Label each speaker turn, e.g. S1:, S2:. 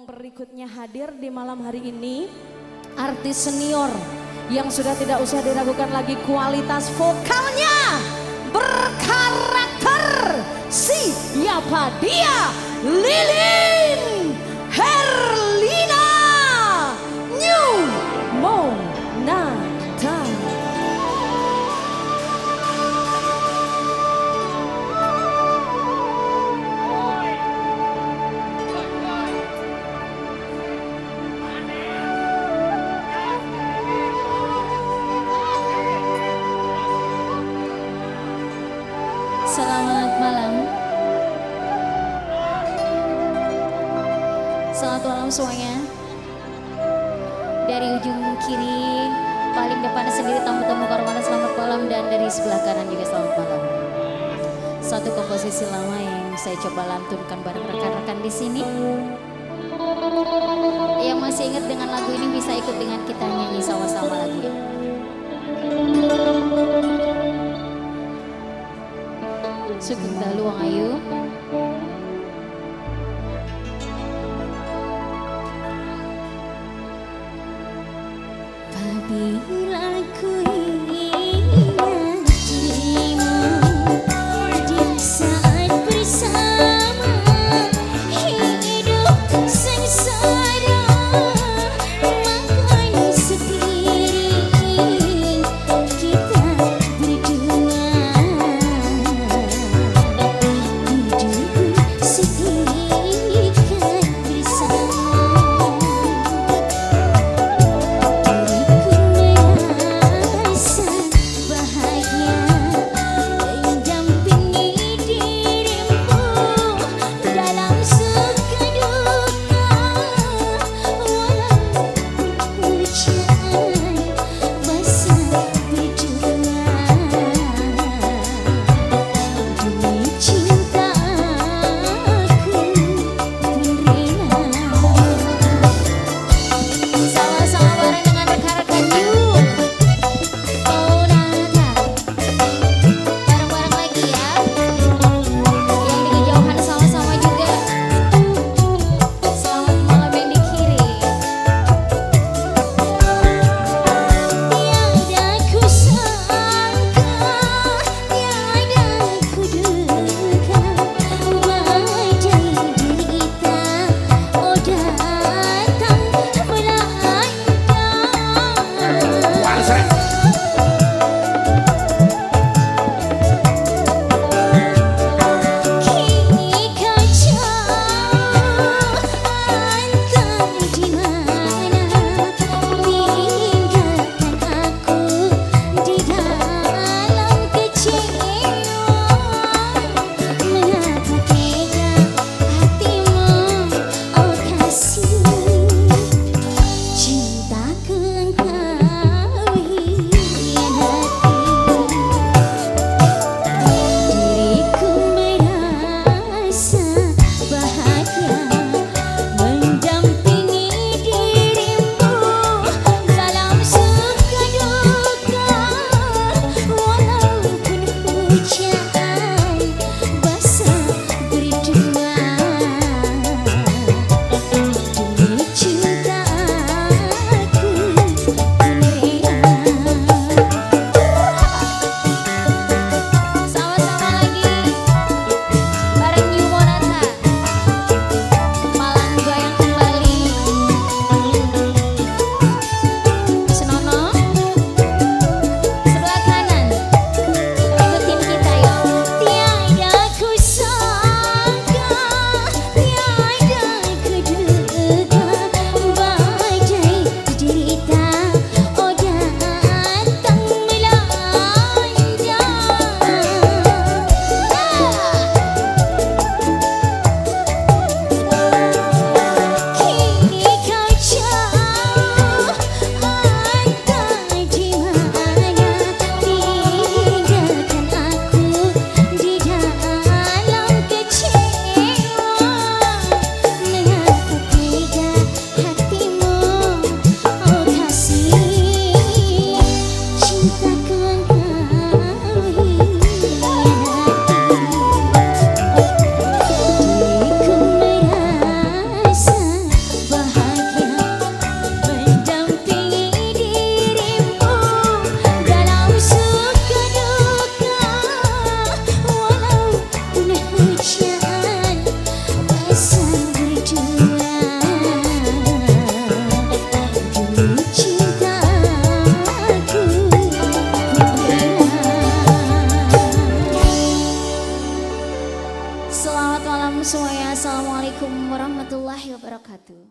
S1: berikutnya hadir di malam hari ini, artis senior yang sudah tidak usah diragukan lagi kualitas vokalnya, berkarakter. Siapa dia? Lilin Herlina New Monata.
S2: Selamat malam. Selamat malam semuanya. Dari ujung kiri paling depan sendiri tamu-tamu kehormatan selamat malam, dan dari sebelah kanan juga selamat malam. Satu komposisi lama yang saya coba lantunkan bareng rekan-rekan di sini. Yang masih ingat dengan lagu ini bisa ikut dengan kita nyanyi sama-sama lagi. Sugeng dalu wong ayu. Apabila ku ingat dirimu di saat bersama, hidup sengsara makan sepiring kita berdua. wabarakatuh.